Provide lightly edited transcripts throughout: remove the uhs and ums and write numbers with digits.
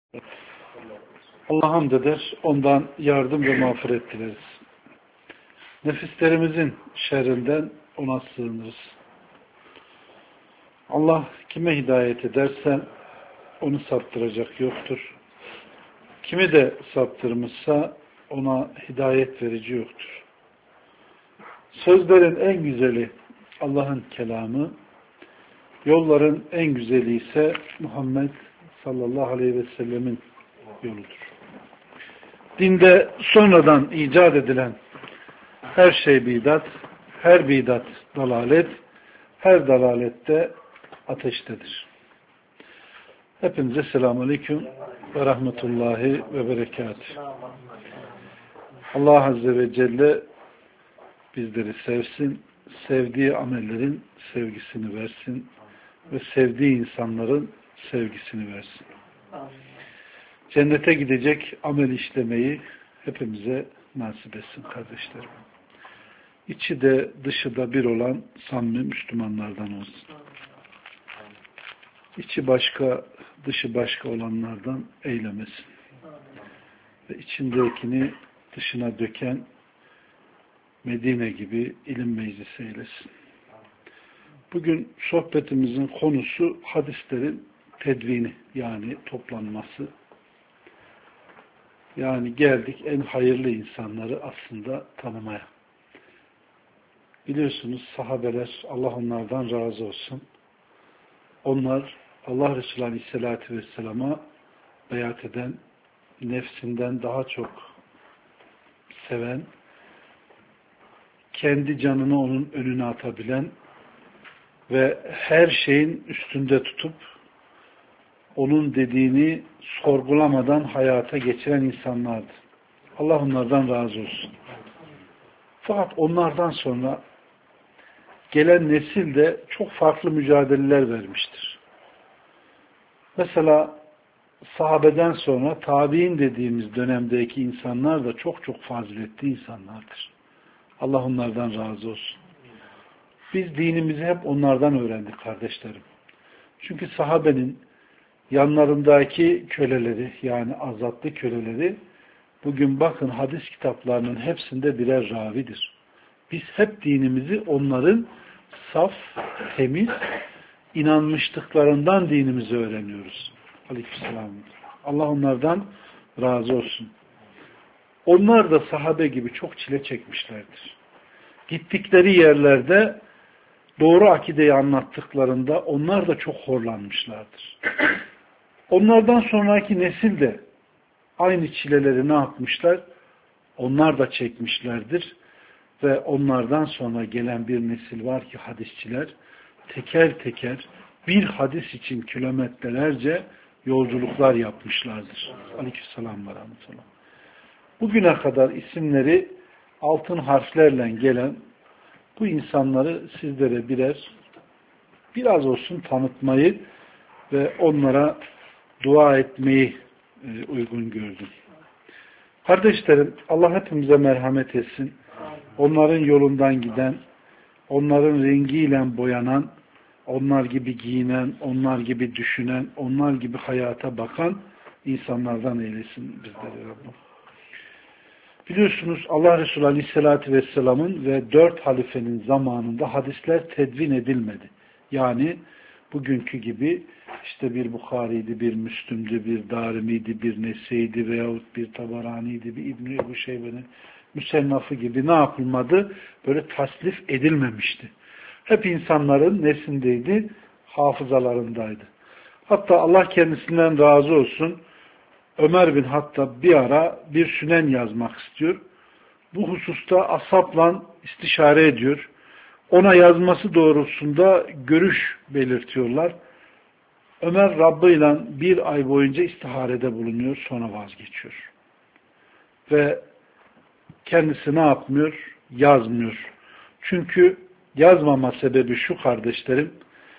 Allah'a hamd eder, ondan yardım ve mağfiret dileriz. Nefislerimizin şerrinden ona sığınırız. Allah kime hidayet ederse onu saptıracak yoktur. Kimi de saptırmışsa ona hidayet verici yoktur. Sözlerin en güzeli Allah'ın kelamı, yolların en güzeli ise Muhammed sallallahu aleyhi ve sellemin yoludur. Dinde sonradan icat edilen her şey bidat, her bidat dalalet, her dalalette ateştedir. Hepinize selamun aleyküm ve rahmetullahi ve berekatuhu. Allah Azze ve Celle bizleri sevsin, sevdiği amellerin sevgisini versin ve sevdiği insanların sevgisini versin. Cennete gidecek amel işlemeyi hepimize nasip etsin kardeşlerim. İçi de dışı da bir olan samimi Müslümanlardan olsun. İçi başka, dışı başka olanlardan eylemesin. Ve içindekini dışına döken Medine gibi ilim meclisi eylesin. Bugün sohbetimizin konusu hadislerin tedvini, yani toplanması. Yani geldik en hayırlı insanları aslında tanımaya. Biliyorsunuz sahabeler, Allah onlardan razı olsun. Onlar Allah Resulü Aleyhisselatü Vesselam'a beyat eden, nefsinden daha çok seven, kendi canını onun önüne atabilen ve her şeyin üstünde tutup onun dediğini sorgulamadan hayata geçiren insanlardı. Allah onlardan razı olsun. Fakat onlardan sonra gelen nesil de çok farklı mücadeleler vermiştir. Mesela sahabeden sonra tabi'in dediğimiz dönemdeki insanlar da çok çok faziletli insanlardır. Allah onlardan razı olsun. Biz dinimizi hep onlardan öğrendik kardeşlerim. Çünkü sahabenin yanlarındaki köleleri, yani azatlı köleleri, bugün bakın hadis kitaplarının hepsinde birer ravidir. Biz hep dinimizi onların saf, temiz, inanmışlıklarından dinimizi öğreniyoruz. Aleykümselam. Allah onlardan razı olsun. Onlar da sahabe gibi çok çile çekmişlerdir. Gittikleri yerlerde doğru akideyi anlattıklarında onlar da çok horlanmışlardır. Onlardan sonraki nesil de aynı çileleri ne yapmışlar? Onlar da çekmişlerdir. Ve onlardan sonra gelen bir nesil var ki hadisçiler teker teker bir hadis için kilometrelerce yolculuklar yapmışlardır. Aleykümselam ve rahmetullah. Bugüne kadar isimleri altın harflerle gelen bu insanları sizlere biraz olsun tanıtmayı ve onlara dua etmeyi uygun gördüm. Kardeşlerim, Allah hepimize merhamet etsin. Onların yolundan giden, onların rengiyle boyanan, onlar gibi giyinen, onlar gibi düşünen, onlar gibi hayata bakan insanlardan eylesin bizleri Rabbim. Biliyorsunuz Allah Resulü Aleyhisselatü Vesselam'ın ve 4 halifenin zamanında hadisler tedvin edilmedi. Yani bugünkü gibi işte bir Bukhari'ydi, bir Müslüm'dü, bir Darimi'ydi, bir Nese'ydi veyahut bir Tabarani'ydi, bir İbn-i Ebu Şeybe'nin Müsennafı gibi ne yapılmadı? Böyle tasnif edilmemişti. Hep insanların nesindeydi? Hafızalarındaydı. Hatta Allah kendisinden razı olsun, Ömer bin Hattab bir ara bir sünen yazmak istiyor. Bu hususta ashapla istişare ediyor. Ona yazması doğrultusunda görüş belirtiyorlar. Ömer Rabb'iyle bir ay boyunca istiharede bulunuyor, sonra vazgeçiyor. Ve kendisi ne yapmıyor? Yazmıyor. Çünkü yazmama sebebi şu kardeşlerim,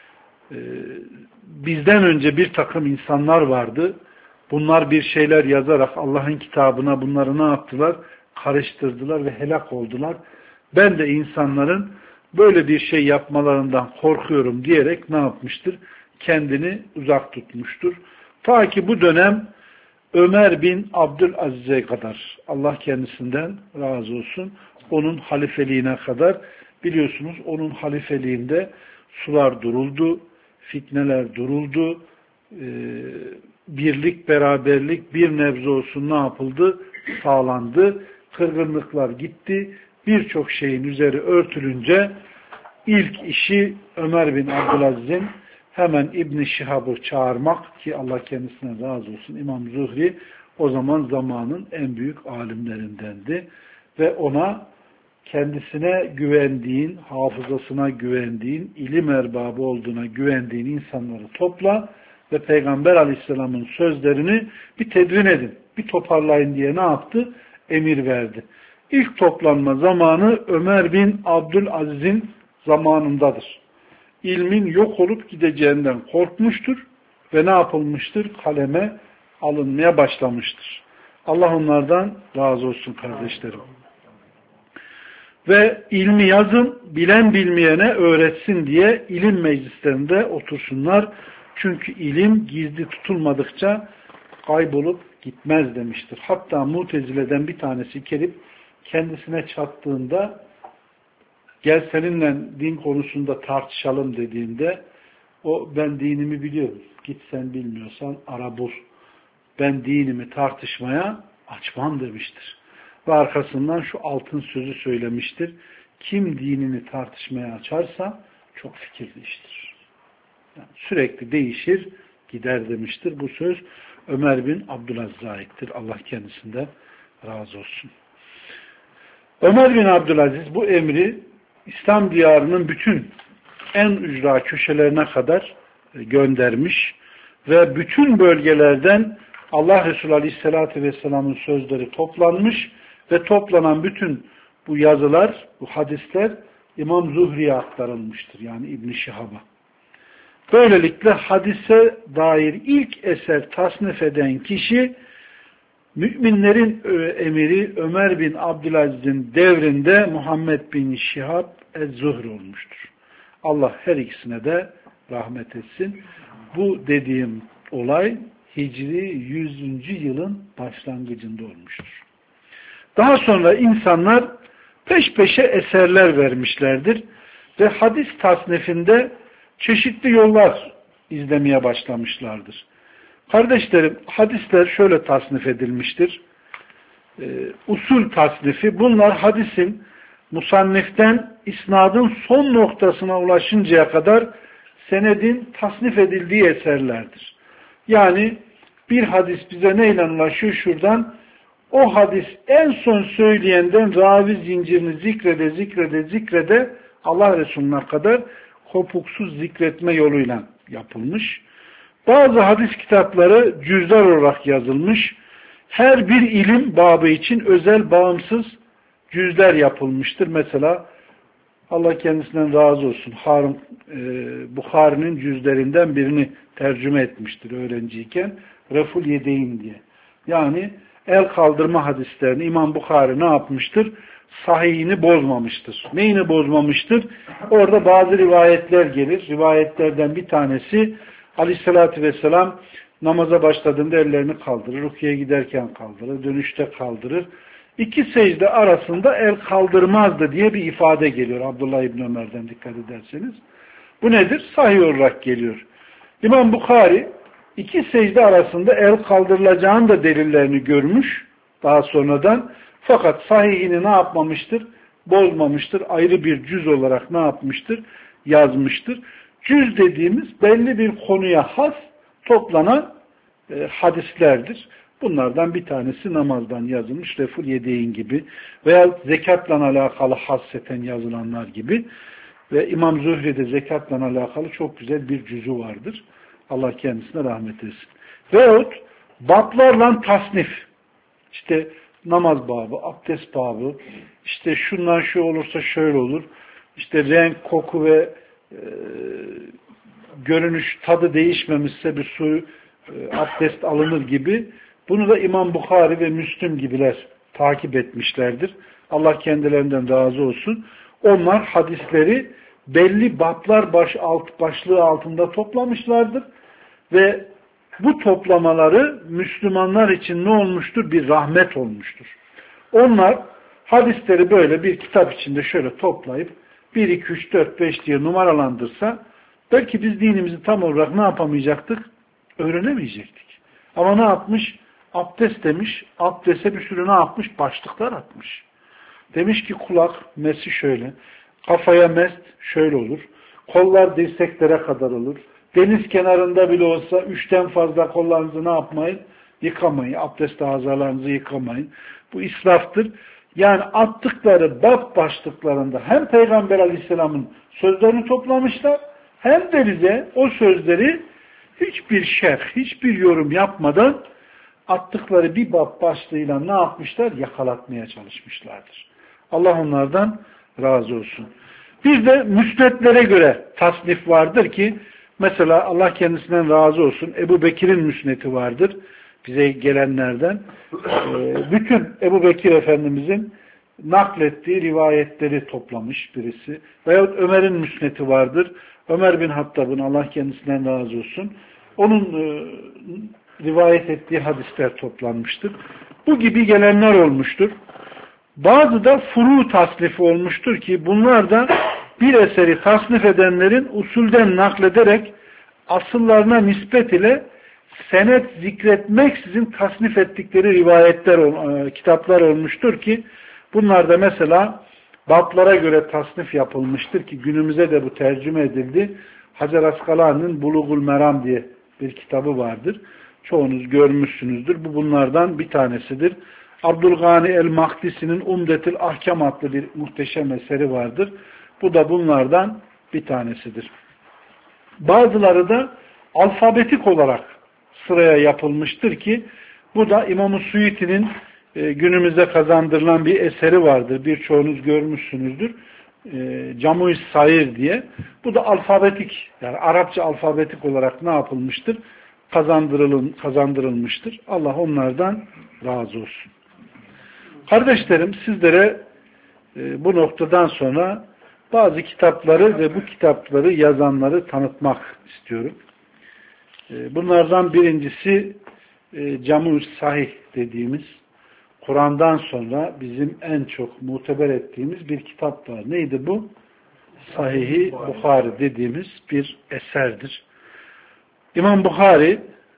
bizden önce bir takım insanlar vardı. Bunlar bir şeyler yazarak Allah'ın kitabına bunları ne yaptılar? Karıştırdılar ve helak oldular. Ben de insanların böyle bir şey yapmalarından korkuyorum diyerek ne yapmıştır? Kendini uzak tutmuştur. Ta ki bu dönem Ömer bin Abdülaziz'e kadar, Allah kendisinden razı olsun, onun halifeliğine kadar, biliyorsunuz onun halifeliğinde sular duruldu, fitneler duruldu, birlik, beraberlik bir nebze olsun ne yapıldı? Sağlandı. Kırgınlıklar gitti. Birçok şeyin üzeri örtülünce ilk işi Ömer bin Abdülaziz'in hemen İbn-i Şihab'ı çağırmak, ki Allah kendisine razı olsun, İmam Zuhri o zaman zamanın en büyük alimlerindendi ve ona kendisine güvendiğin, hafızasına güvendiğin, ilim erbabı olduğuna güvendiğin insanları topla ve Peygamber Aleyhisselam'ın sözlerini bir tedvin edin, bir toparlayın diye ne yaptı? Emir verdi. İlk toplanma zamanı Ömer bin Abdülaziz'in zamanındadır. İlmin yok olup gideceğinden korkmuştur ve ne yapılmıştır? Kaleme alınmaya başlamıştır. Allah onlardan razı olsun kardeşlerim. Ve ilmi yazın, bilen bilmeyene öğretsin diye ilim meclislerinde otursunlar. Çünkü ilim gizli tutulmadıkça kaybolup gitmez demiştir. Hatta Mutezile'den bir tanesi gelip kendisine çattığında, gel seninle din konusunda tartışalım dediğinde, o ben dinimi biliyorum, git sen bilmiyorsan ara bul, ben dinimi tartışmaya açmam demiştir. Ve arkasından şu altın sözü söylemiştir: kim dinini tartışmaya açarsa çok fikir değiştirir. Yani sürekli değişir gider demiştir. Bu söz Ömer bin Abdülaziz'e aittir. Allah kendisinden razı olsun. Ömer bin Abdülaziz bu emri İslam diyarının bütün en ücra köşelerine kadar göndermiş ve bütün bölgelerden Allah Resulü Aleyhisselatü Vesselam'ın sözleri toplanmış ve toplanan bütün bu yazılar, bu hadisler İmam Zuhri'ye aktarılmıştır. Yani İbn-i Şihab'a. Böylelikle hadise dair ilk eser tasnif eden kişi müminlerin emiri Ömer bin Abdülaziz'in devrinde Muhammed bin Şihab ez-Zuhri olmuştur. Allah her ikisine de rahmet etsin. Bu dediğim olay Hicri 100. yılın başlangıcında olmuştur. Daha sonra insanlar peş peşe eserler vermişlerdir ve hadis tasnifinde çeşitli yollar izlemeye başlamışlardır. Kardeşlerim, hadisler şöyle tasnif edilmiştir. Usul tasnifi, bunlar hadisin musanniften isnadın son noktasına ulaşıncaya kadar senedin tasnif edildiği eserlerdir. Yani bir hadis bize neyle ulaşıyor? Şuradan, o hadis en son söyleyenden ravi zincirini zikrede Allah Resulü'ne kadar kopuksuz zikretme yoluyla yapılmış. Bazı hadis kitapları cüzler olarak yazılmış. Her bir ilim babı için özel bağımsız cüzler yapılmıştır. Mesela Allah kendisinden razı olsun, Bukhari'nin cüzlerinden birini tercüme etmiştir öğrenciyken. Reful Yedeyn diye. Yani el kaldırma hadislerini İmam Bukhari ne yapmıştır? Sahihini bozmamıştır. Neyini bozmamıştır? Orada bazı rivayetler gelir. Rivayetlerden bir tanesi, Aleyhisselatü Vesselam namaza başladığında ellerini kaldırır, rukiye giderken kaldırır, dönüşte kaldırır. İki secde arasında el kaldırmazdı diye bir ifade geliyor Abdullah İbni Ömer'den, dikkat ederseniz. Bu nedir? Sahih olarak geliyor. İmam Bukhari iki secde arasında el kaldırılacağını da delillerini görmüş daha sonradan. Fakat sahihini ne yapmamıştır? Bozmamıştır. Ayrı bir cüz olarak ne yapmıştır? Yazmıştır. Cüz dediğimiz belli bir konuya has toplanan hadislerdir. Bunlardan bir tanesi namazdan yazılmış Reful Yedeyn gibi veya zekatla alakalı hasseten yazılanlar gibi ve İmam Zuhri'de zekatla alakalı çok güzel bir cüzü vardır. Allah kendisine rahmet etsin. Veyahut bablarla tasnif, işte namaz babı, abdest babı, işte şundan şu olursa şöyle olur, işte renk, koku ve görünüş, tadı değişmemişse bir su abdest alınır gibi. Bunu da İmam Bukhari ve Müslüm gibiler takip etmişlerdir. Allah kendilerinden razı olsun. Onlar hadisleri belli bablar başlığı altında toplamışlardır ve bu toplamaları Müslümanlar için ne olmuştur? Bir rahmet olmuştur. Onlar hadisleri böyle bir kitap içinde şöyle toplayıp 1, 2, 3, 4, 5 diye numaralandırsa belki biz dinimizi tam olarak ne yapamayacaktık? Öğrenemeyecektik. Ama ne yapmış? Abdest demiş. Abdeste bir sürü ne yapmış? Başlıklar atmış. Demiş ki kulak mesi şöyle. Kafaya mest şöyle olur. Kollar dirseklere kadar olur. Deniz kenarında bile olsa 3'ten fazla kollarınızı ne yapmayın? Yıkamayın. Abdest azalarınızı yıkamayın. Bu israftır. Yani attıkları bab başlıklarında hem Peygamber Aleyhisselam'ın sözlerini toplamışlar hem de bize o sözleri hiçbir şerh, hiçbir yorum yapmadan attıkları bir bab başlığıyla ne yapmışlar? Yakalatmaya çalışmışlardır. Allah onlardan razı olsun. Bir de müsnetlere göre tasnif vardır ki mesela Allah kendisinden razı olsun Ebu Bekir'in müsneti vardır. Bize gelenlerden. Bütün Ebu Bekir Efendimizin naklettiği rivayetleri toplamış birisi. Veyahut Ömer'in müsneti vardır. Ömer bin Hattab'ın Allah kendisinden razı olsun. Onun rivayet ettiği hadisler toplanmıştır. Bu gibi gelenler olmuştur. Bazı da furu tasnifi olmuştur ki bunlar da bir eseri tasnif edenlerin usulden naklederek asıllarına nispet ile senet zikretmeksizin tasnif ettikleri rivayetler, kitaplar olmuştur ki bunlar da mesela bablara göre tasnif yapılmıştır ki günümüze de bu tercüme edildi. Hacer Askalani'nin Bulugul Meram diye bir kitabı vardır. Çoğunuz görmüşsünüzdür. Bu bunlardan bir tanesidir. Abdülgani el-Mahdisi'nin Umdetül Ahkam adlı bir muhteşem eseri vardır. Bu da bunlardan bir tanesidir. Bazıları da alfabetik olarak sıraya yapılmıştır ki bu da İmam-ı Suyuti'nin günümüzde kazandırılan bir eseri vardır. Birçoğunuz görmüşsünüzdür. Camu-i Sair diye. Bu da alfabetik, yani Arapça alfabetik olarak ne yapılmıştır? Kazandırılmıştır. Allah onlardan razı olsun. Kardeşlerim, sizlere bu noktadan sonra bazı kitapları ve bu kitapları yazanları tanıtmak istiyorum. Bunlardan birincisi Camu-i Sahih dediğimiz, Kur'an'dan sonra bizim en çok muteber ettiğimiz bir kitap var. Neydi bu? Sahih-i Buhari dediğimiz bir eserdir. İmam Buhari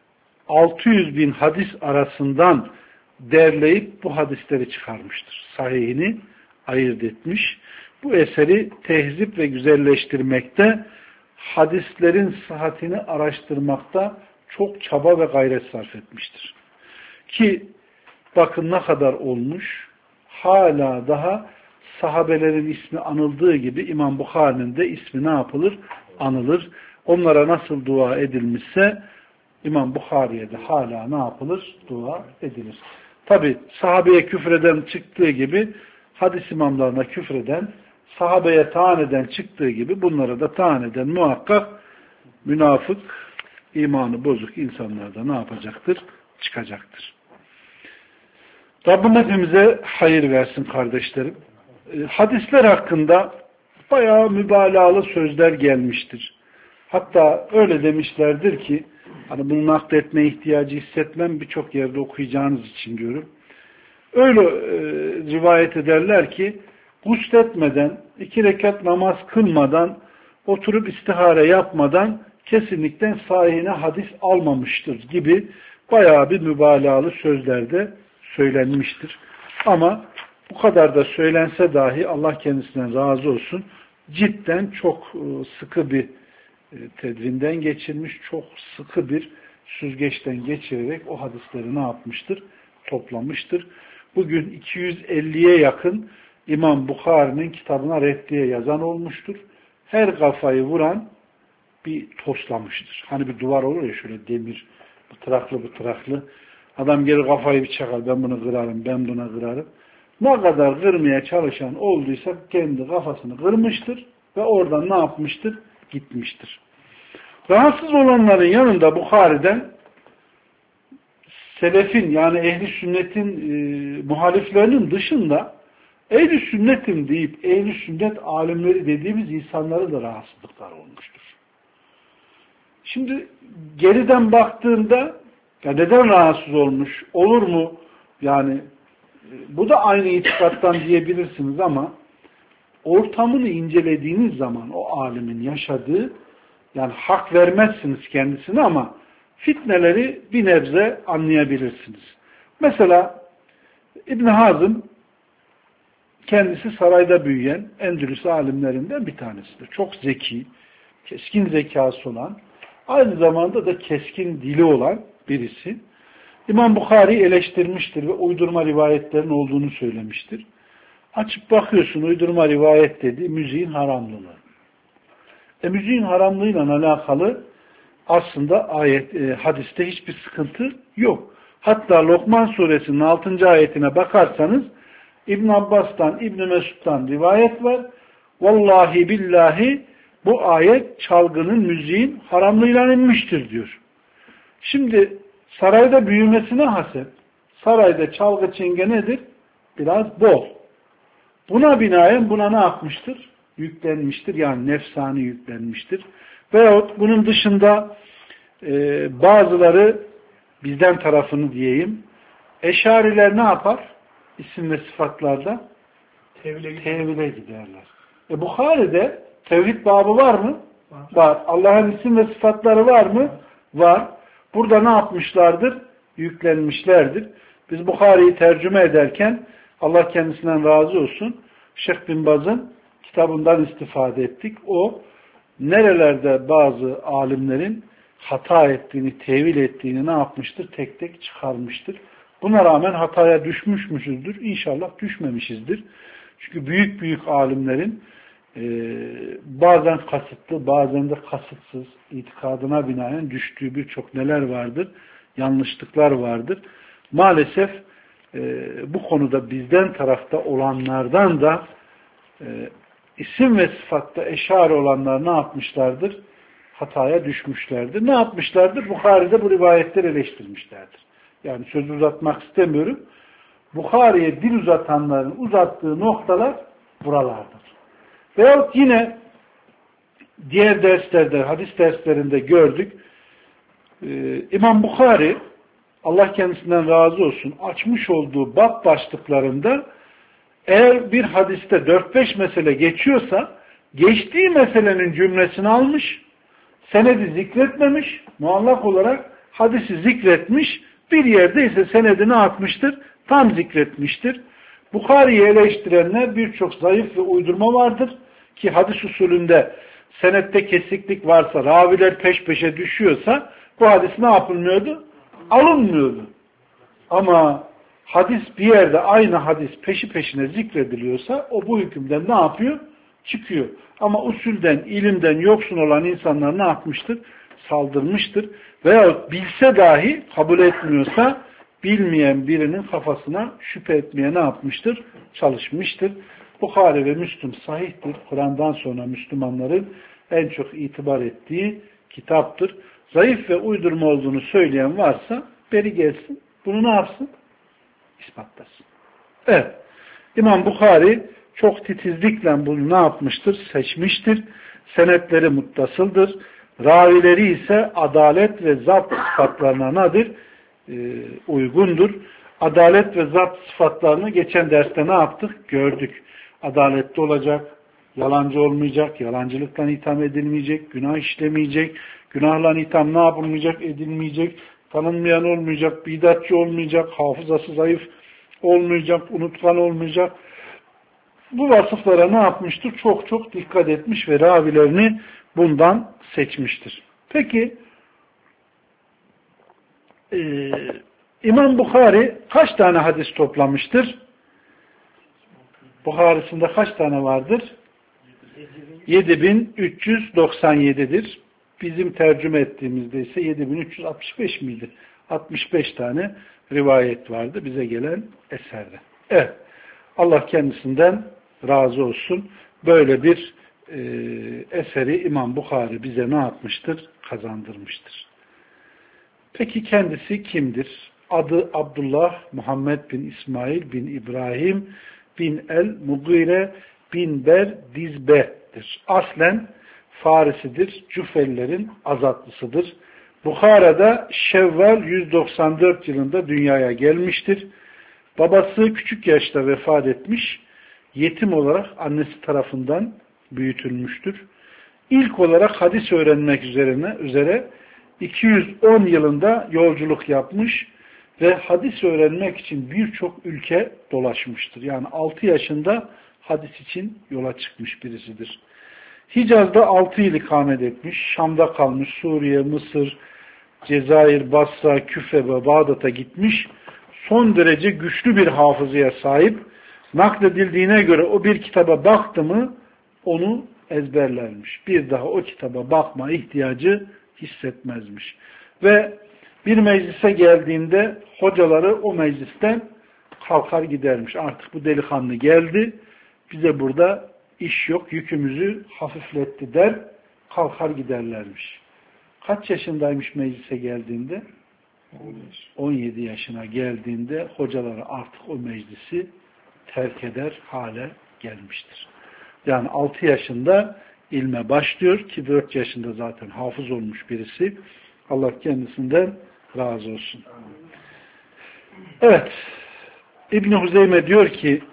600 bin hadis arasından derleyip bu hadisleri çıkarmıştır. Sahihini ayırt etmiş. Bu eseri tehzip ve güzelleştirmekte, hadislerin sıhhatini araştırmakta çok çaba ve gayret sarf etmiştir. Ki bakın ne kadar olmuş, hala daha sahabelerin ismi anıldığı gibi İmam Bukhari'nin de ismi ne yapılır? Anılır. Onlara nasıl dua edilmişse İmam Bukhari'ye de hala ne yapılır? Dua edilir. Tabi sahabeye küfreden çıktığı gibi hadis imamlarına küfreden, sahabeye taan eden çıktığı gibi bunlara da taan eden muhakkak münafık, imanı bozuk insanlar da ne yapacaktır? Çıkacaktır. Rabbim hepimize hayır versin kardeşlerim. Hadisler hakkında bayağı mübalağalı sözler gelmiştir. Hatta öyle demişlerdir ki hani bunu nakletmeye ihtiyacı hissetmem, birçok yerde okuyacağınız için diyorum. Öyle rivayet ederler ki gusletmeden, 2 rekat namaz kılmadan, oturup istihare yapmadan kesinlikle sahihine hadis almamıştır gibi bayağı bir mübalağalı sözlerde söylenmiştir. Ama bu kadar da söylense dahi Allah kendisinden razı olsun. Cidden çok sıkı bir tedvinden geçirmiş, çok sıkı bir süzgeçten geçirerek o hadisleri ne yapmıştır? Toplamıştır. Bugün 250'ye yakın İmam Bukhari'nin kitabına reddiye yazan olmuştur. Her kafayı vuran bir toslamıştır. Hani bir duvar olur ya şöyle demir, bıtıraklı. Adam gelir kafayı bir çakar, ben bunu kırarım, ben buna kırarım. Ne kadar kırmaya çalışan olduysa kendi kafasını kırmıştır ve oradan ne yapmıştır? Gitmiştir. Rahatsız olanların yanında Bukhari'den selefin yani ehli sünnetin muhaliflerinin dışında ehli sünnetim deyip ehli sünnet alimleri dediğimiz insanların da rahatsızlıklar olmuştur. Şimdi geriden baktığında ya neden rahatsız olmuş? Olur mu? Yani bu da aynı itikattan diyebilirsiniz ama ortamını incelediğiniz zaman o alimin yaşadığı, yani hak vermezsiniz kendisine ama fitneleri bir nebze anlayabilirsiniz. Mesela İbn Hazım kendisi sarayda büyüyen Endülüs alimlerinden bir tanesidir. Çok zeki, keskin zekası olan, aynı zamanda da keskin dili olan birisi. İmam Bukhari eleştirmiştir ve uydurma rivayetlerin olduğunu söylemiştir. Açıp bakıyorsun uydurma rivayet dediği müziğin haramlılığı. Müziğin haramlığıyla alakalı aslında hadiste hiçbir sıkıntı yok. Hatta Lokman suresinin 6. ayetine bakarsanız İbn Abbas'tan, İbn Mesud'dan rivayet var. Vallahi billahi bu ayet çalgının, müziğin haramlığıyla inmiştir diyor. Şimdi sarayda büyümesine hasep, sarayda çalgı çenge nedir? Biraz bol. Buna binaen buna ne yapmıştır? Yüklenmiştir. Yani nefsani yüklenmiştir. Veyahut bunun dışında bazıları bizden tarafını diyeyim, eşariler ne yapar? İsim ve sıfatlarda tevhile giderler. Bukhari'de tevhid babı var mı? Var. Allah'ın isim ve sıfatları var mı? Var. Burada ne yapmışlardır? Yüklenmişlerdir. Biz Bukhari'yi tercüme ederken Allah kendisinden razı olsun Şeyh bin Baz'ın kitabından istifade ettik. O nerelerde bazı alimlerin hata ettiğini, tevil ettiğini ne yapmıştır? Tek tek çıkarmıştır. Buna rağmen hataya düşmüşüzdür. İnşallah düşmemişizdir. Çünkü büyük alimlerin bazen kasıtlı, bazen de kasıtsız itikadına binaen düştüğü birçok neler vardır? Yanlışlıklar vardır. Maalesef bu konuda bizden tarafta olanlardan da isim ve sıfatta eşari olanlar ne yapmışlardır? Hataya düşmüşlerdir. Ne yapmışlardır? Bukhari'de bu rivayetleri eleştirmişlerdir. Yani sözü uzatmak istemiyorum. Bukhari'ye dil uzatanların uzattığı noktalar buralardır. Veyahut yine diğer derslerde, hadis derslerinde gördük. İmam Bukhari, Allah kendisinden razı olsun, açmış olduğu bab başlıklarında eğer bir hadiste 4-5 mesele geçiyorsa geçtiği meselenin cümlesini almış, senedi zikretmemiş, muallak olarak hadisi zikretmiş, bir yerde ise senedi ne yapmıştır? Tam zikretmiştir. Bukhari'yi eleştirenler birçok zayıf ve uydurma vardır ki hadis usulünde senette kesiklik varsa, raviler peş peşe düşüyorsa bu hadis ne yapılmıyordu? Alınmıyordu. Ama hadis bir yerde aynı hadis peşi peşine zikrediliyorsa o bu hükümden ne yapıyor? Çıkıyor. Ama usulden, ilimden yoksun olan insanlar ne yapmıştır? Saldırmıştır. Veyahut bilse dahi kabul etmiyorsa bilmeyen birinin kafasına şüphe etmeye ne yapmıştır? Çalışmıştır. Bukhari ve Müslüm sahihtir. Kur'an'dan sonra Müslümanların en çok itibar ettiği kitaptır. Zayıf ve uydurma olduğunu söyleyen varsa beri gelsin. Bunu ne yapsın? İspatlasın. Evet. İmam Bukhari çok titizlikle bunu ne yapmıştır? Seçmiştir. Senetleri muttasıldır. Ravileri ise adalet ve zapt sıfatlarına nedir? Uygundur. Adalet ve zapt sıfatlarını geçen derste ne yaptık? Gördük. Adaletli olacak, yalancı olmayacak, yalancılıktan itham edilmeyecek, günah işlemeyecek, günahla itham ne yapılmayacak, edilmeyecek, tanınmayan olmayacak, bidatçı olmayacak, hafızası zayıf olmayacak, unutkan olmayacak. Bu vasıflara ne yapmıştır? Çok dikkat etmiş ve ravilerini bundan seçmiştir. Peki İmam Bukhari kaç tane hadis toplamıştır? Bukhari'sinde kaç tane vardır? 7397'dir. Bizim tercüme ettiğimizde ise 7365 miydi? 65 tane rivayet vardı bize gelen eserde. Evet. Allah kendisinden razı olsun. Böyle bir eseri İmam Bukhari bize ne yapmıştır? Kazandırmıştır. Peki kendisi kimdir? Adı Abdullah Muhammed bin İsmail bin İbrahim bin el-Mugire bin Berdizbe'dir. Aslen Farisidir. Cüfellerin azatlısıdır. Bukhara'da Şevval 194 yılında dünyaya gelmiştir. Babası küçük yaşta vefat etmiş. Yetim olarak annesi tarafından büyütülmüştür. İlk olarak hadis öğrenmek üzere 210 yılında yolculuk yapmış ve hadis öğrenmek için birçok ülke dolaşmıştır. Yani 6 yaşında hadis için yola çıkmış birisidir. Hicaz'da 6 yıl ikamet etmiş, Şam'da kalmış, Suriye, Mısır, Cezayir, Basra, Küfe ve Bağdat'a gitmiş. Son derece güçlü bir hafızaya sahip. Nakledildiğine göre o bir kitaba baktı mı onu ezberlermiş. Bir daha o kitaba bakma ihtiyacı hissetmezmiş. Ve bir meclise geldiğinde hocaları o meclisten kalkar gidermiş. Artık bu delikanlı geldi. Bize burada iş yok. Yükümüzü hafifletti der. Kalkar giderlermiş. Kaç yaşındaymış meclise geldiğinde? 17 yaşına geldiğinde hocaları artık o meclisi terk eder hale gelmiştir. Yani 6 yaşında ilme başlıyor ki 4 yaşında zaten hafız olmuş birisi. Allah kendisinden razı olsun. Evet. İbn Huzeyme diyor ki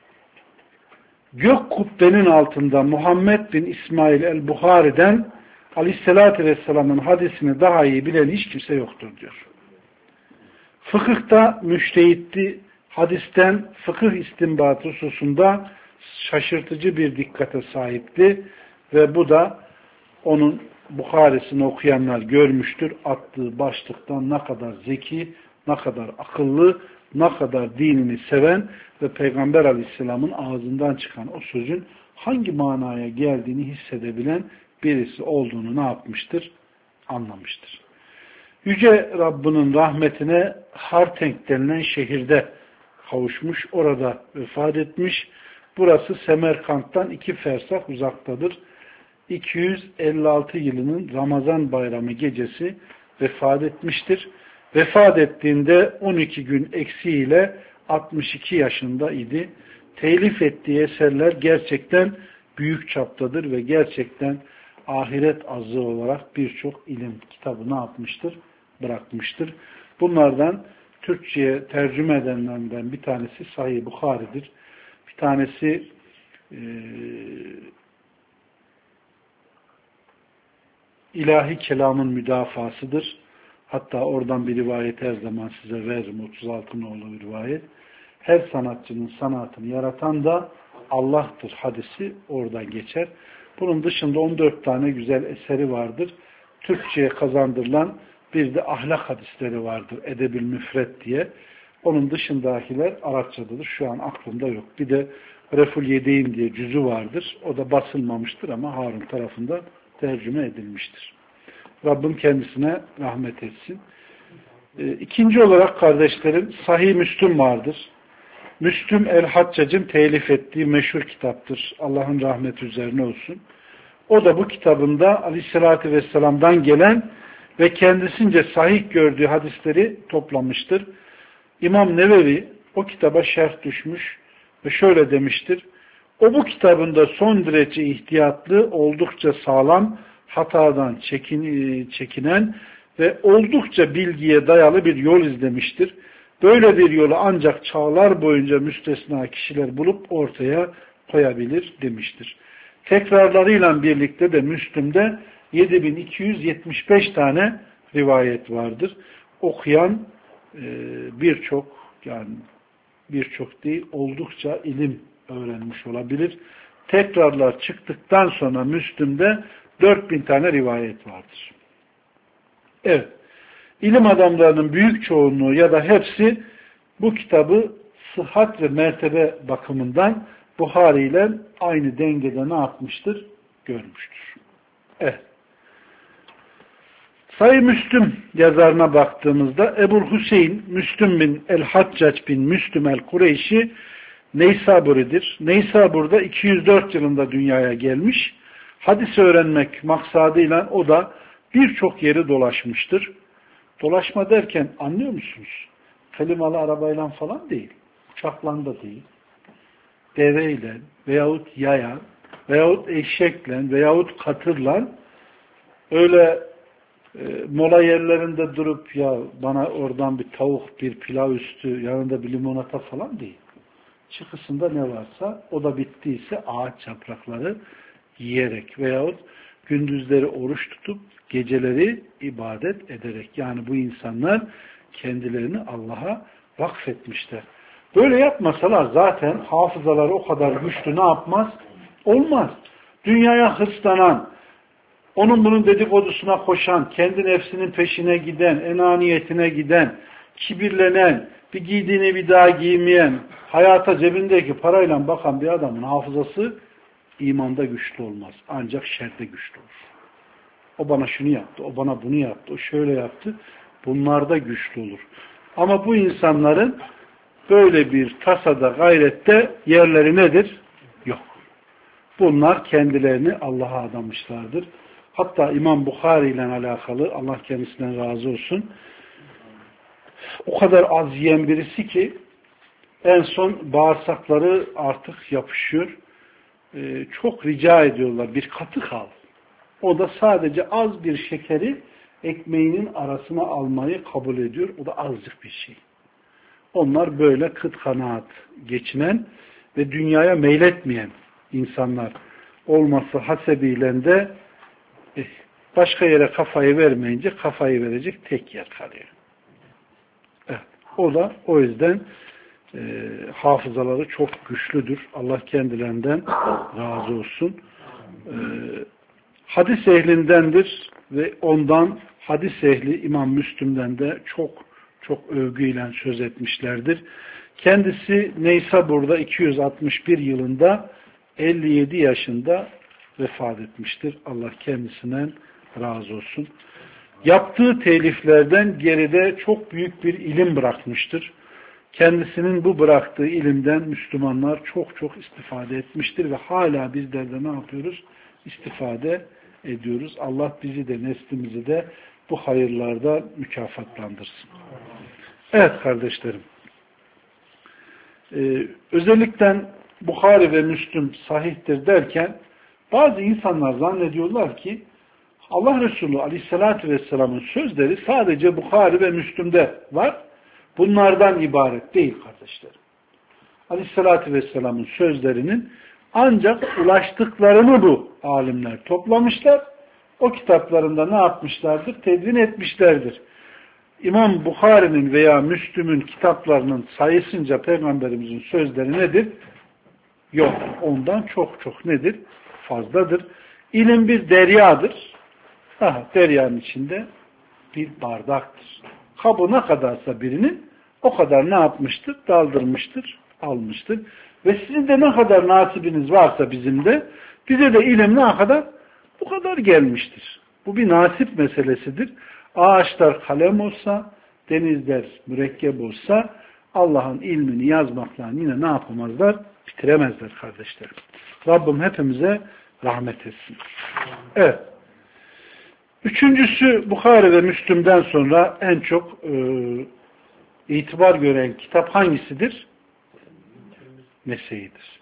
gök kubbenin altında Muhammed bin İsmail el-Buhari'den Aleyhisselatü Vesselam'ın hadisini daha iyi bilen hiç kimse yoktur diyor. Fıkıhta müştehitti, hadisten fıkıh istinbatı hususunda şaşırtıcı bir dikkate sahipti ve bu da onun Bukhari'sini okuyanlar görmüştür. Attığı başlıktan ne kadar zeki, ne kadar akıllı, ne kadar dinini seven ve Peygamber Aleyhisselam'ın ağzından çıkan o sözün hangi manaya geldiğini hissedebilen birisi olduğunu ne yapmıştır? Anlamıştır. Yüce Rabbinin rahmetine Hartenk denilen şehirde kavuşmuş, orada vefat etmiş. Burası Semerkant'tan 2 fersah uzaktadır. 256 yılının Ramazan bayramı gecesi vefat etmiştir. Vefat ettiğinde 12 gün eksiğiyle 62 yaşında idi. Telif ettiği eserler gerçekten büyük çaptadır ve gerçekten ahiret azığı olarak birçok ilim kitabı ne yapmıştır? Bırakmıştır. Bunlardan Türkçe'ye tercüme edenlerden bir tanesi Sahih Bukhari'dir. Bir tanesi ilahi kelamın müdafasıdır. Hatta oradan bir rivayet her zaman size veririm. 36 nolu bir rivayet. Her sanatçının sanatını yaratan da Allah'tır hadisi oradan geçer. Bunun dışında 14 tane güzel eseri vardır. Türkçe'ye kazandırılan bir de ahlak hadisleri vardır. Edeb-ül Müfret diye. Onun dışındakiler Arapçadadır. Şu an aklımda yok. Bir de Reful Yedeyn diye cüzü vardır. O da basılmamıştır ama Harun tarafından tercüme edilmiştir. Rabbim kendisine rahmet etsin. İkinci olarak kardeşlerim Sahih Müslüm vardır. Müslüm el-Haccac'ın telif ettiği meşhur kitaptır. Allah'ın rahmeti üzerine olsun. O da bu kitabında Aleyhisselatü Vesselam'dan gelen ve kendisince sahih gördüğü hadisleri toplamıştır. İmam Nevevi o kitaba şerh düşmüş ve şöyle demiştir. O bu kitabında son derece ihtiyatlı, oldukça sağlam, hatadan çekinen ve oldukça bilgiye dayalı bir yol izlemiştir. Böyle bir yolu ancak çağlar boyunca müstesna kişiler bulup ortaya koyabilir demiştir. Tekrarlarıyla birlikte de Müslüm'de 7275 tane rivayet vardır. Okuyan birçok değil oldukça ilim öğrenmiş olabilir. Tekrarlar çıktıktan sonra Müslüm'de 4000 tane rivayet vardır. Evet. İlim adamlarının büyük çoğunluğu ya da hepsi bu kitabı sıhhat ve mertebe bakımından Buhari ile aynı dengede ne yapmıştır? Görmüştür. Evet. Sahih Müslüm yazarına baktığımızda Ebu Hüseyin Müslüm bin el-Haccac bin Müslüm el-Kureyşi Neysaburi'dir. Neysabur'da 204 yılında dünyaya gelmiş. Hadis öğrenmek maksadıyla o da birçok yeri dolaşmıştır. Dolaşma derken anlıyor musunuz? Klimalı arabayla falan değil. Uçakla da değil. Deveyle veyahut yaya veyahut eşekle veyahut katırla öyle mola yerlerinde durup ya bana oradan bir tavuk, bir pilav üstü, yanında bir limonata falan değil. Çıkısında ne varsa o da bittiyse ağaç yaprakları yiyerek veyahut gündüzleri oruç tutup geceleri ibadet ederek. Yani bu insanlar kendilerini Allah'a vakfetmişler. Böyle yapmasalar zaten hafızaları o kadar güçlü ne yapmaz? Olmaz. Dünyaya hırslanan, onun bunun dedikodusuna koşan, kendi nefsinin peşine giden, enaniyetine giden, kibirlenen, bir giydiğini bir daha giymeyen, hayata cebindeki parayla bakan bir adamın hafızası imanda güçlü olmaz. Ancak şerde güçlü olur. O bana şunu yaptı, o bana bunu yaptı, o şöyle yaptı. Bunlarda güçlü olur. Ama bu insanların böyle bir tasada, gayrette yerleri nedir? Yok. Bunlar kendilerini Allah'a adamışlardır. Hatta İmam Bukhari ile alakalı, Allah kendisinden razı olsun, o kadar az yiyen birisi ki en son bağırsakları artık yapışıyor. Çok rica ediyorlar, bir katık al. O da sadece az bir şekeri ekmeğinin arasına almayı kabul ediyor. O da azıcık bir şey. Onlar böyle kıt kanaat geçinen ve dünyaya meyletmeyen insanlar olması hasebiyle de başka yere kafayı vermeyince kafayı verecek tek yer kalıyor. Evet. O da o yüzden hafızaları çok güçlüdür. Allah kendilerinden razı olsun. Hadis ehlindendir ve ondan hadis ehli İmam Müslim'den de çok övgüyle söz etmişlerdir. Kendisi Neysabur'da 261 yılında 57 yaşında vefat etmiştir. Allah kendisinden razı olsun. Yaptığı teliflerden geride çok büyük bir ilim bırakmıştır. Kendisinin bu bıraktığı ilimden Müslümanlar çok istifade etmiştir ve hala bizler de ne yapıyoruz? İstifade ediyoruz. Allah bizi de neslimizi de bu hayırlarda mükafatlandırsın. Evet kardeşlerim. Özellikle Bukhari ve Müslüm sahihtir derken bazı insanlar zannediyorlar ki Allah Resulü Aleyhisselatü Vesselam'ın sözleri sadece Bukhari ve Müslüm'de var. Bunlardan ibaret değil kardeşlerim. Aleyhisselatü Vesselam'ın sözlerinin ancak ulaştıklarını bu alimler toplamışlar. O kitaplarında ne yapmışlardır? Tedvin etmişlerdir. İmam Bukhari'nin veya Müslüm'ün kitaplarının sayısınca Peygamberimizin sözleri nedir? Yok. Ondan çok nedir? Fazladır. İlim bir deryadır. Deryanın içinde bir bardaktır. Kabı ne kadarsa birinin o kadar ne yapmıştır? Daldırmıştır, almıştır. Ve sizin de ne kadar nasibiniz varsa bizim de bize de ilim ne kadar? Bu kadar gelmiştir. Bu bir nasip meselesidir. Ağaçlar kalem olsa, denizler mürekkep olsa Allah'ın ilmini yazmakla yine ne yapamazlar? Bitiremezler kardeşlerim. Rabbim hepimize rahmet etsin. Evet. Üçüncüsü Bukhari ve Müslüm'den sonra en çok itibar gören kitap hangisidir? Nese'yidir.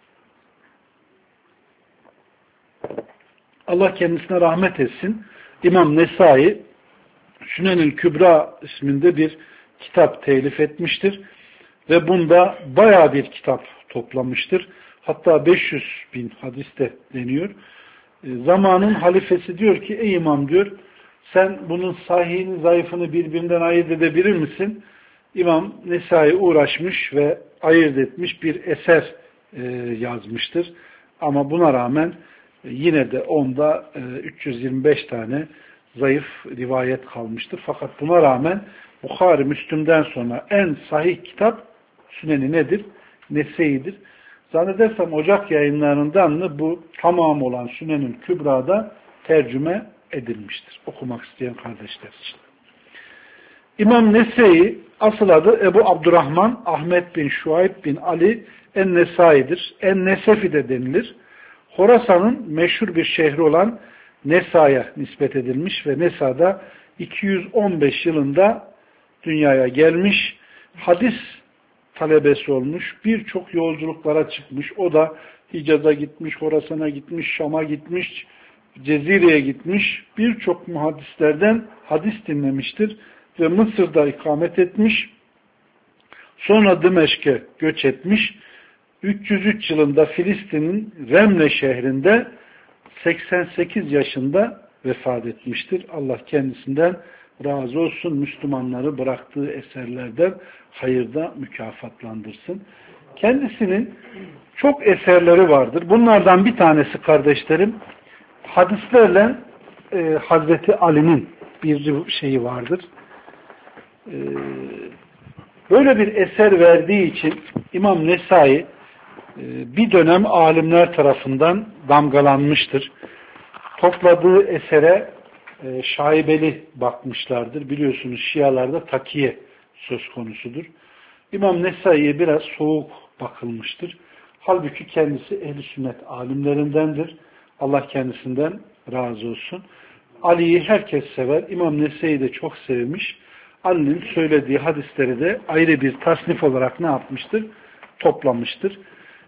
Allah kendisine rahmet etsin. İmam Nesai Sünen-ül Kübra isminde bir kitap telif etmiştir. Ve bunda bayağı bir kitap toplamıştır. Hatta 500 bin hadiste deniyor. Zamanın halifesi diyor ki ey imam diyor sen bunun sahihini zayıfını birbirinden ayırt edebilir misin? İmam Nesai uğraşmış ve ayırt etmiş bir eser yazmıştır. Ama buna rağmen yine de onda 325 tane zayıf rivayet kalmıştır. Fakat buna rağmen Bukhari Müslüm'den sonra en sahih kitap Süneni nedir? Nesai'dir. Zannedersem Ocak yayınlarından mı bu tamam olan Sünen'in Kübra'da tercüme edilmiştir. Okumak isteyen kardeşler için. İmam Nesai asıl adı Ebu Abdurrahman Ahmet bin Şuayb bin Ali En-Nesai'dir. En-Nesefi de denilir. Horasan'ın meşhur bir şehri olan Nesa'ya nispet edilmiş ve Nesa'da 215 yılında dünyaya gelmiş. Hadis talebesi olmuş, birçok yolculuklara çıkmış. O da Hicaz'a gitmiş, Horasan'a gitmiş, Şam'a gitmiş, Cezire'ye gitmiş. Birçok muhaddislerden hadis dinlemiştir ve Mısır'da ikamet etmiş. Sonra Dimeşk'e göç etmiş. 303 yılında Filistin'in Remle şehrinde 88 yaşında vefat etmiştir. Allah kendisinden razı olsun. Müslümanları bıraktığı eserlerden hayırda mükafatlandırsın. Kendisinin çok eserleri vardır. Bunlardan bir tanesi kardeşlerim, hadislerle Hazreti Ali'nin bir şeyi vardır. Böyle bir eser verdiği için İmam Nesai bir dönem alimler tarafından damgalanmıştır. Topladığı esere şaibeli bakmışlardır. Biliyorsunuz Şialarda takiye söz konusudur. İmam Nesai'ye biraz soğuk bakılmıştır. Halbuki kendisi ehl-i sünnet alimlerindendir. Allah kendisinden razı olsun. Ali'yi herkes sever. İmam Nesai de çok sevmiş. Ali'nin söylediği hadisleri de ayrı bir tasnif olarak ne yapmıştır? Toplamıştır.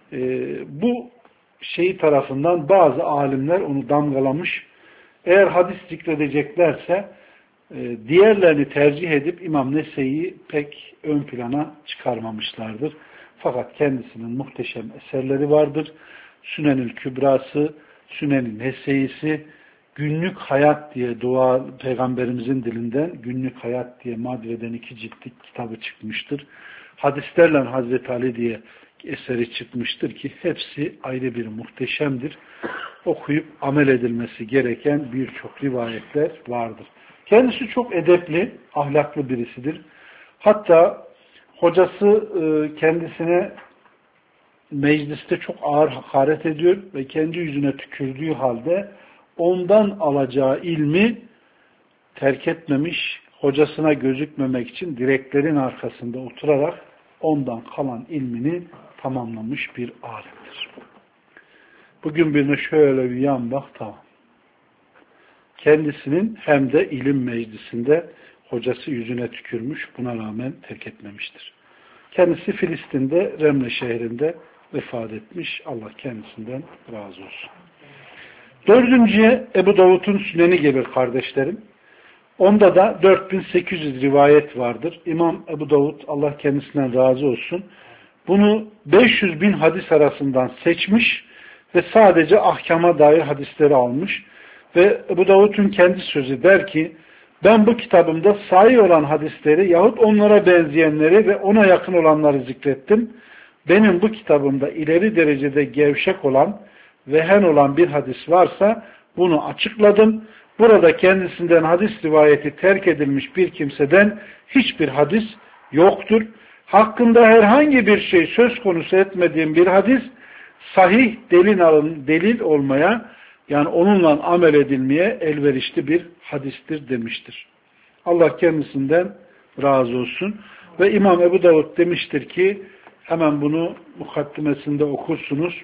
Bu şeyi tarafından bazı alimler onu damgalamış. Eğer hadis zikredeceklerse diğerlerini tercih edip İmam Nesai'yi pek ön plana çıkarmamışlardır. Fakat kendisinin muhteşem eserleri vardır. Sünenül Kübrası, Sünenül Nesai'si, Günlük Hayat diye dua Peygamberimizin dilinden Günlük Hayat diye Madre'den 2 ciltlik kitabı çıkmıştır. Hadislerle Hazreti Ali diye eseri çıkmıştır ki hepsi ayrı bir muhteşemdir. Okuyup amel edilmesi gereken birçok rivayetler vardır. Kendisi çok edepli, ahlaklı birisidir. Hatta hocası kendisine mecliste çok ağır hakaret ediyor ve kendi yüzüne tükürdüğü halde ondan alacağı ilmi terk etmemiş, hocasına gözükmemek için direklerin arkasında oturarak ondan kalan ilmini tamamlamış bir alimdir. Bugün birine şöyle bir yan bak, tamam. Kendisinin hem de ilim meclisinde hocası yüzüne tükürmüş, buna rağmen terk etmemiştir. Kendisi Filistin'de, Remle şehrinde vefat etmiş. Allah kendisinden razı olsun. Dördüncüye Ebu Davud'un Süneni gelir kardeşlerim. Onda da 4800 rivayet vardır. İmam Ebu Davud, Allah kendisinden razı olsun, bunu 500 bin hadis arasından seçmiş ve sadece ahkama dair hadisleri almış. Ve Ebu Davud'un kendi sözü der ki, ben bu kitabımda sahih olan hadisleri yahut onlara benzeyenleri ve ona yakın olanları zikrettim. Benim bu kitabımda ileri derecede gevşek olan, vehen olan bir hadis varsa bunu açıkladım. Burada kendisinden hadis rivayeti terk edilmiş bir kimseden hiçbir hadis yoktur. Hakkında herhangi bir şey söz konusu etmediğim bir hadis sahih delil olmaya, yani onunla amel edilmeye elverişli bir hadistir demiştir. Allah kendisinden razı olsun. Ve İmam Ebu Davud demiştir ki, hemen bunu mukaddimesinde okursunuz.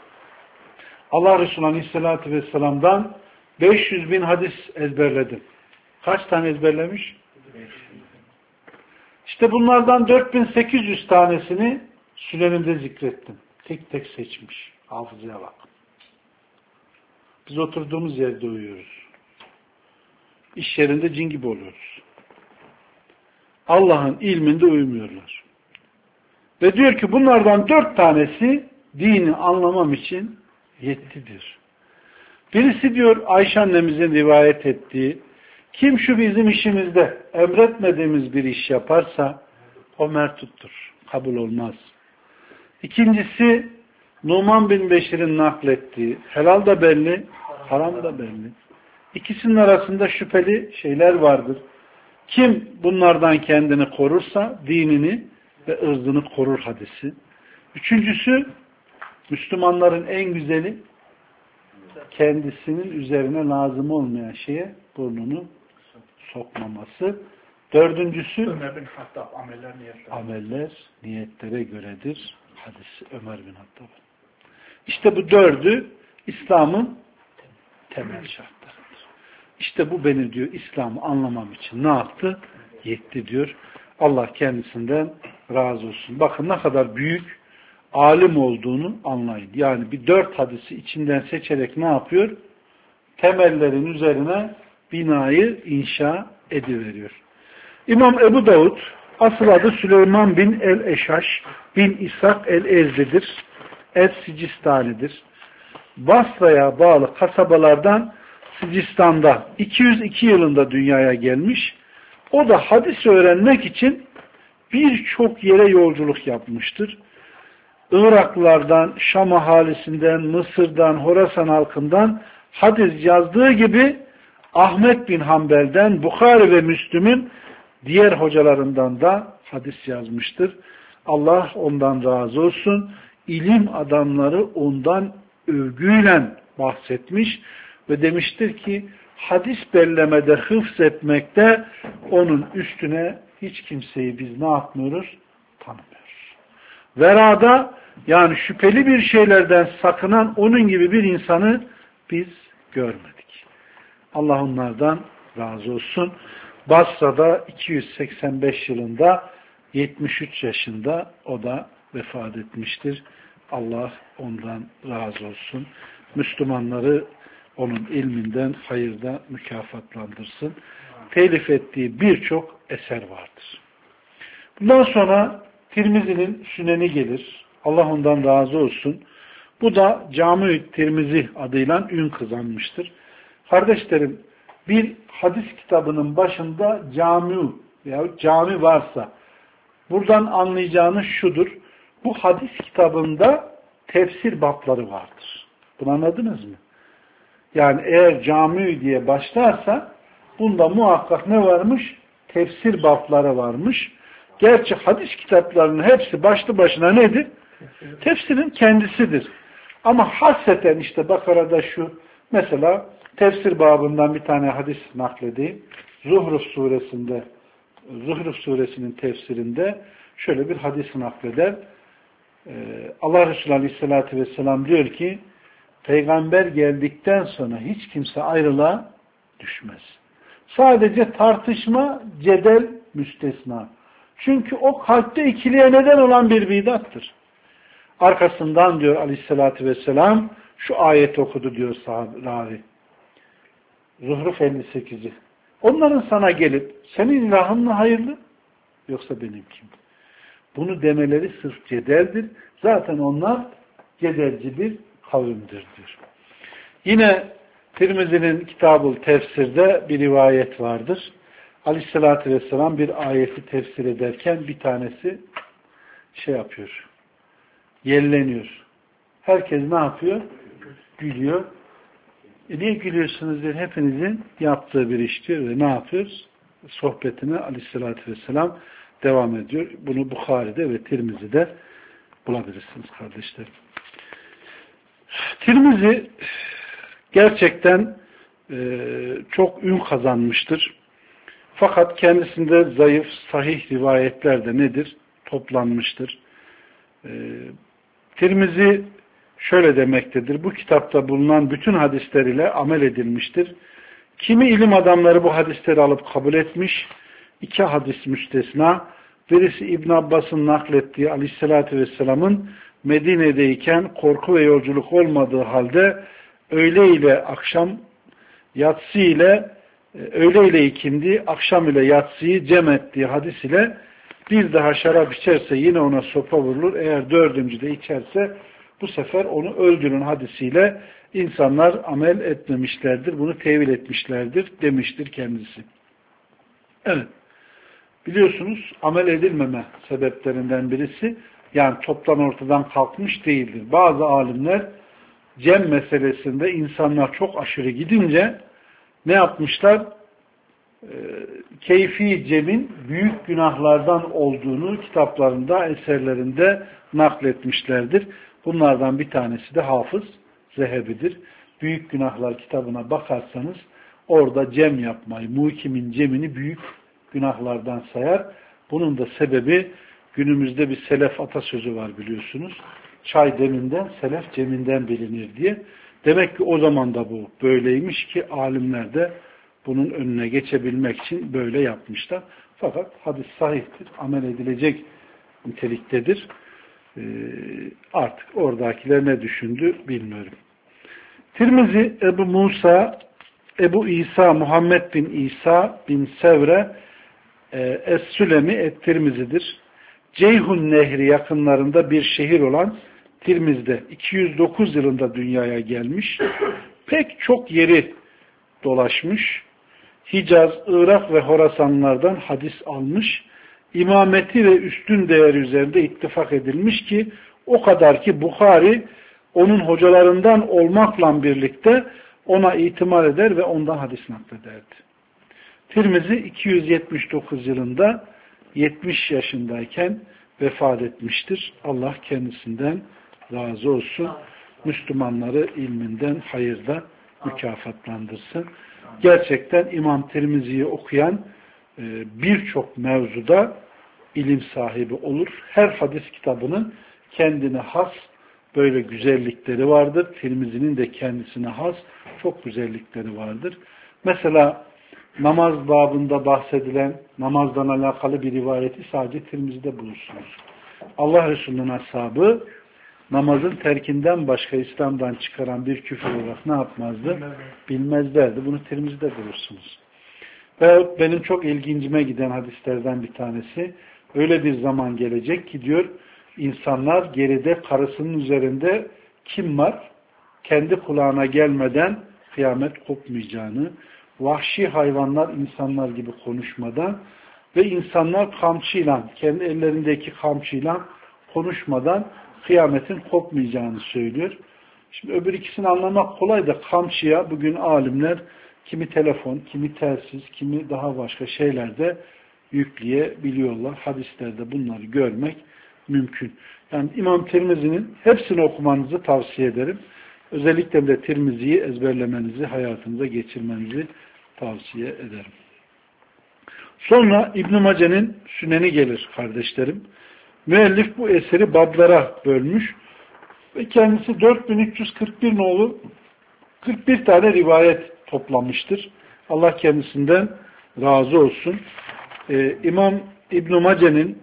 Allah Resulü Aleyhisselatü Vesselam'dan 500 bin hadis ezberledim. Kaç tane ezberlemiş? İşte bunlardan 4800 tanesini Sünenimde zikrettim. Tek tek seçmiş. Hafızaya bak. Biz oturduğumuz yerde uyuyoruz. İş yerinde cin gibi oluyoruz. Allah'ın ilminde uyumuyorlar. Ve diyor ki bunlardan 4 tanesi dini anlamam için yettidir. Birisi diyor Ayşe annemizin rivayet ettiği, kim şu bizim işimizde emretmediğimiz bir iş yaparsa o mertuttur. Kabul olmaz. İkincisi Numan bin Beşir'in naklettiği, helal da belli, haram da belli. İkisinin arasında şüpheli şeyler vardır. Kim bunlardan kendini korursa dinini ve ırzını korur hadisi. Üçüncüsü Müslümanların en güzeli kendisinin üzerine lazım olmayan şeye burnunu sokmaması. Dördüncüsü Ömer bin Hattab ameller niyetlere göredir. Hadisi Ömer bin Hattab. İşte bu dördü İslam'ın temel şartlarıdır. İşte bu beni diyor İslam'ı anlamam için ne yaptı? Yetti diyor. Allah kendisinden razı olsun. Bakın ne kadar büyük alim olduğunu anlayın. Yani bir 4 hadisi içinden seçerek ne yapıyor? Temellerin üzerine binayı inşa ediveriyor. İmam Ebu Davud, asıl adı Süleyman bin el-Eşaş bin İshak el-Ezdi'dir. Es-Sicistani'dir. Basra'ya bağlı kasabalardan Sicistan'da 202 yılında dünyaya gelmiş. O da hadis öğrenmek için birçok yere yolculuk yapmıştır. Iraklılardan, Şam ahalisinden, Mısır'dan, Horasan halkından hadis yazdığı gibi Ahmet bin Hanbel'den, Bukhari ve Müslüm'ün diğer hocalarından da hadis yazmıştır. Allah ondan razı olsun. İlim adamları ondan övgüyle bahsetmiş ve demiştir ki hadis bellemede, hıfz etmekte onun üstüne hiç kimseyi biz ne yapmıyoruz? Tanımıyoruz. Verada yani şüpheli bir şeylerden sakınan onun gibi bir insanı biz görmedik. Allah onlardan razı olsun. Basra'da 285 yılında 73 yaşında o da vefat etmiştir. Allah ondan razı olsun. Müslümanları onun ilminden hayırda mükafatlandırsın. Telif ettiği birçok eser vardır. Bundan sonra Tirmizi'nin Süneni gelir. Allah ondan razı olsun. Bu da Cami-i Tirmizi adıyla ün kazanmıştır. Kardeşlerim, bir hadis kitabının başında cami veya cami varsa buradan anlayacağınız şudur. Bu hadis kitabında tefsir babları vardır. Bunu anladınız mı? Yani eğer cami diye başlarsa bunda muhakkak ne varmış? Tefsir babları varmış. Gerçi hadis kitaplarının hepsi başlı başına nedir? Tefsirin kendisidir. Ama hasreten işte Bakara'da şu mesela tefsir babından bir tane hadis nakledeyim. Zuhruf suresinin tefsirinde şöyle bir hadis nakleder. Allah Resulü Aleyhisselatü Vesselam diyor ki Peygamber geldikten sonra hiç kimse ayrılığa düşmez. Sadece tartışma, cedel müstesna. Çünkü o kalpte ikiliğe neden olan bir bidattır. Arkasından diyor Aleyhisselatü Vesselam şu ayet okudu diyor ravi. Zuhruf 58'i. Onların sana gelip senin ilahın mı hayırlı yoksa benimki mi? Bunu demeleri sırf cedeldir. Zaten onlar cedelci bir kavimdir diyor. Yine Tirmizi'nin Kitab-ül Tefsir'de bir rivayet vardır. Aleyhissalatü Vesselam bir ayeti tefsir ederken bir tanesi şey yapıyor. Yelleniyor. Herkes ne yapıyor? Gülüyor. Niye gülüyorsunuz diyor. Hepinizin yaptığı bir iş diyor ve ne yapıyoruz? Sohbetine Aleyhissalatü Vesselam devam ediyor. Bunu Bukhari'de ve Tirmizi'de bulabilirsiniz kardeşlerim. Tirmizi gerçekten çok ün kazanmıştır. Fakat kendisinde zayıf, sahih rivayetler de nedir? Toplanmıştır. Tirmizi şöyle demektedir. Bu kitapta bulunan bütün hadisler ile amel edilmiştir. Kimi ilim adamları bu hadisleri alıp kabul etmiş. 2 hadis müstesna. Birisi İbn Abbas'ın naklettiği Aleyhisselatü Vesselam'ın Medine'deyken korku ve yolculuk olmadığı halde öğle ile akşam yatsı ile öğle ile ikindi, akşam ile yatsıyı cem ettiği hadis ile bir daha şarap içerse yine ona sopa vurulur. Eğer 4. de içerse bu sefer onu öldürün hadisiyle insanlar amel etmemişlerdir. Bunu tevil etmişlerdir demiştir kendisi. Evet. Biliyorsunuz amel edilmeme sebeplerinden birisi yani toptan ortadan kalkmış değildir. Bazı alimler cem meselesinde insanlar çok aşırı gidince ne yapmışlar? Keyfi cemin büyük günahlardan olduğunu kitaplarında, eserlerinde nakletmişlerdir. Bunlardan bir tanesi de Hafız Zehebi'dir. Büyük Günahlar kitabına bakarsanız orada cem yapmayı, muhkimin cemini büyük günahlardan sayar. Bunun da sebebi günümüzde bir selef atasözü var biliyorsunuz. Çay deminden, selef ceminden bilinir diye. Demek ki o zaman da bu böyleymiş ki alimler de bunun önüne geçebilmek için böyle yapmışlar. Fakat hadis sahihtir, amel edilecek niteliktedir. Artık oradakiler ne düşündü bilmiyorum. Tirmizi Ebu İsa Muhammed bin İsa bin Sevre Es-Sülemi Et-Tirmizi'dir. Ceyhun Nehri yakınlarında bir şehir olan Tirmiz'de 209 yılında dünyaya gelmiş. Pek çok yeri dolaşmış. Hicaz, Irak ve Horasanlardan hadis almış. İmameti ve üstün değeri üzerinde ittifak edilmiş ki o kadar ki Bukhari onun hocalarından olmakla birlikte ona itimat eder ve ondan hadis naklederdi. Tirmizi 279 yılında 70 yaşındayken vefat etmiştir. Allah kendisinden razı olsun. Müslümanları ilminden hayırda mükafatlandırsın. Gerçekten İmam Tirmizi'yi okuyan birçok mevzuda ilim sahibi olur. Her hadis kitabının kendine has böyle güzellikleri vardır. Tirmizi'nin de kendisine has çok güzellikleri vardır. Mesela namaz babında bahsedilen namazdan alakalı bir rivayeti sadece Tirmizi'de bulursunuz. Allah Resulü'nün ashabı namazın terkinden başka İslam'dan çıkaran bir küfür olarak ne yapmazdı? Bilmezlerdi. Bunu Tirmizi'de bulursunuz. Ve benim çok ilgincime giden hadislerden bir tanesi, öyle bir zaman gelecek ki diyor, insanlar geride karısının üzerinde kim var? Kendi kulağına gelmeden kıyamet kopmayacağını, vahşi hayvanlar insanlar gibi konuşmadan ve insanlar kamçıyla, kendi ellerindeki kamçıyla konuşmadan kıyametin kopmayacağını söylüyor. Şimdi öbür ikisini anlamak kolay da kamçıya bugün alimler kimi telefon, kimi telsiz, kimi daha başka şeylerde yükleyebiliyorlar. Hadislerde bunları görmek mümkün. Yani İmam Tirmizi'nin hepsini okumanızı tavsiye ederim. Özellikle de Tirmizi'yi ezberlemenizi, hayatınıza geçirmenizi tavsiye ederim. Sonra İbn-i Mace'nin Süneni gelir kardeşlerim. Müellif bu eseri bablara bölmüş ve kendisi 4341 nolu 41 tane rivayet toplamıştır. Allah kendisinden razı olsun. İmam İbn-i Mace'nin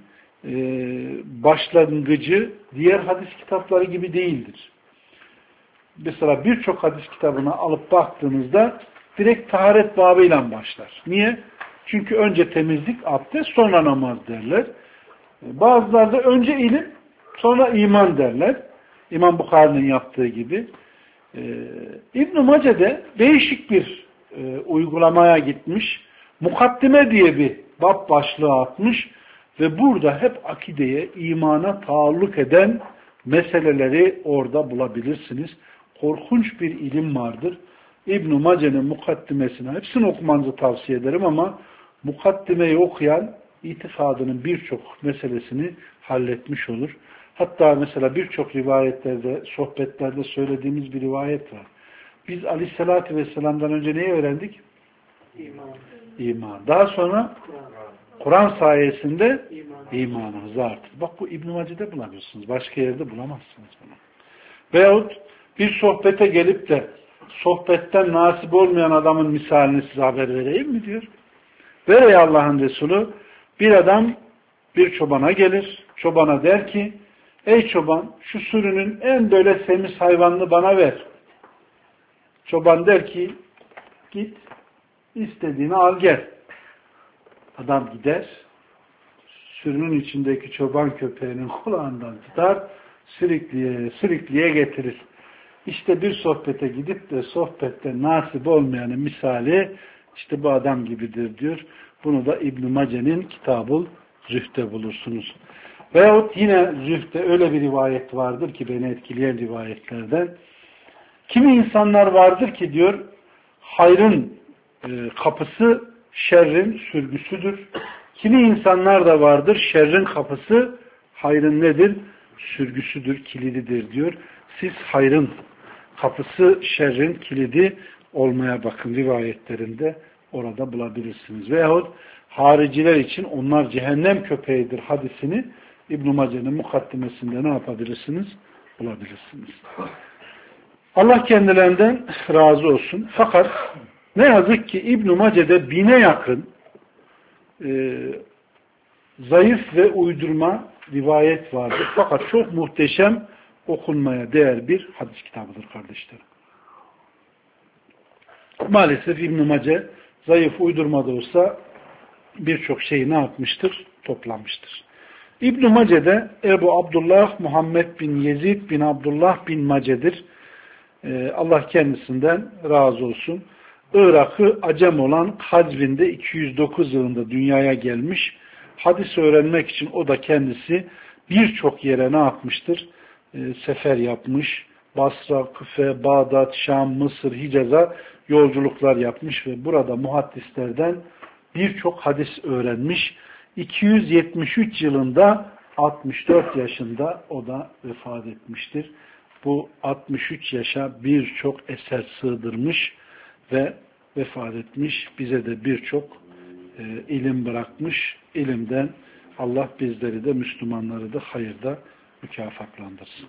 başlangıcı diğer hadis kitapları gibi değildir. Mesela birçok hadis kitabına alıp baktığınızda direkt taharet babıyla başlar. Niye? Çünkü önce temizlik, abdest, sonra namaz derler. Bazıları da önce ilim, sonra iman derler. İmam Bukhari'nin yaptığı gibi. İbn-i Mace'de değişik bir uygulamaya gitmiş. Mukaddime diye bir bab başlığı atmış ve burada hep akideye, imana taalluk eden meseleleri orada bulabilirsiniz. Korkunç bir ilim vardır. İbn-i Mace'nin mukaddimesine hepsini okumanızı tavsiye ederim ama mukaddimeyi okuyan itikadının birçok meselesini halletmiş olur. Hatta mesela birçok rivayetlerde, sohbetlerde söylediğimiz bir rivayet var. Biz Aleyhisselatü Vesselam'dan önce neyi öğrendik? İman. Daha sonra Kur'an sayesinde imanımızı artır. Bak bu İbn-i Mace'de bulabilirsiniz. Başka yerde bulamazsınız bunu. Veyahut bir sohbete gelip de sohbetten nasip olmayan adamın misalini size haber vereyim mi diyor. Ver ey Allah'ın Resulü, bir adam bir çobana gelir. Çobana der ki, ey çoban şu sürünün en böyle semiz hayvanını bana ver. Çoban der ki, git istediğini al gel. Adam gider, sürünün içindeki çoban köpeğinin kulağından tutar, sürükleye getirir. İşte bir sohbete gidip de sohbette nasip olmayanın misali işte bu adam gibidir diyor. Bunu da İbn-i Mace'nin Kitab-ı Zühd'de bulursunuz. Veyahut yine Zühd'de öyle bir rivayet vardır ki beni etkileyen rivayetlerden. Kimi insanlar vardır ki diyor hayrın kapısı şerrin sürgüsüdür. Kimi insanlar da vardır şerrin kapısı hayrın nedir? Sürgüsüdür, kilididir diyor. Siz hayrın kapısı şerrin kilidi olmaya bakın rivayetlerinde orada bulabilirsiniz. Veyahut hariciler için onlar cehennem köpeğidir hadisini İbn-i Mace'nin mukaddimesinde ne yapabilirsiniz? Bulabilirsiniz. Allah kendilerinden razı olsun. Fakat ne yazık ki İbn-i Mace'de 1000'e yakın zayıf ve uydurma rivayet vardır. Fakat çok muhteşem, okunmaya değer bir hadis kitabıdır kardeşlerim. Maalesef İbn-i Mace zayıf, uydurma da olsa birçok şeyi ne yapmıştır? Toplamıştır. İbn-i Mace'de Ebu Abdullah Muhammed bin Yezid bin Abdullah bin Mace'dir. Allah kendisinden razı olsun. Irak'ı Acem olan Hazvin'de 209 yılında dünyaya gelmiş. Hadis öğrenmek için o da kendisi birçok yere ne yapmıştır? Sefer yapmış. Basra, Küfe, Bağdat, Şam, Mısır, Hicaz'a yolculuklar yapmış ve burada muhaddislerden birçok hadis öğrenmiş. 273 yılında 64 yaşında o da vefat etmiştir. Bu 63 yaşa birçok eser sığdırmış ve vefat etmiş. Bize de birçok ilim bırakmış. İlimden Allah bizleri de Müslümanları da hayırda mükafatlandırsın.